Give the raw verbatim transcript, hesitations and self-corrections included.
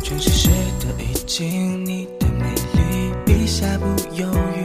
全世界的已经，你的美丽一下不犹豫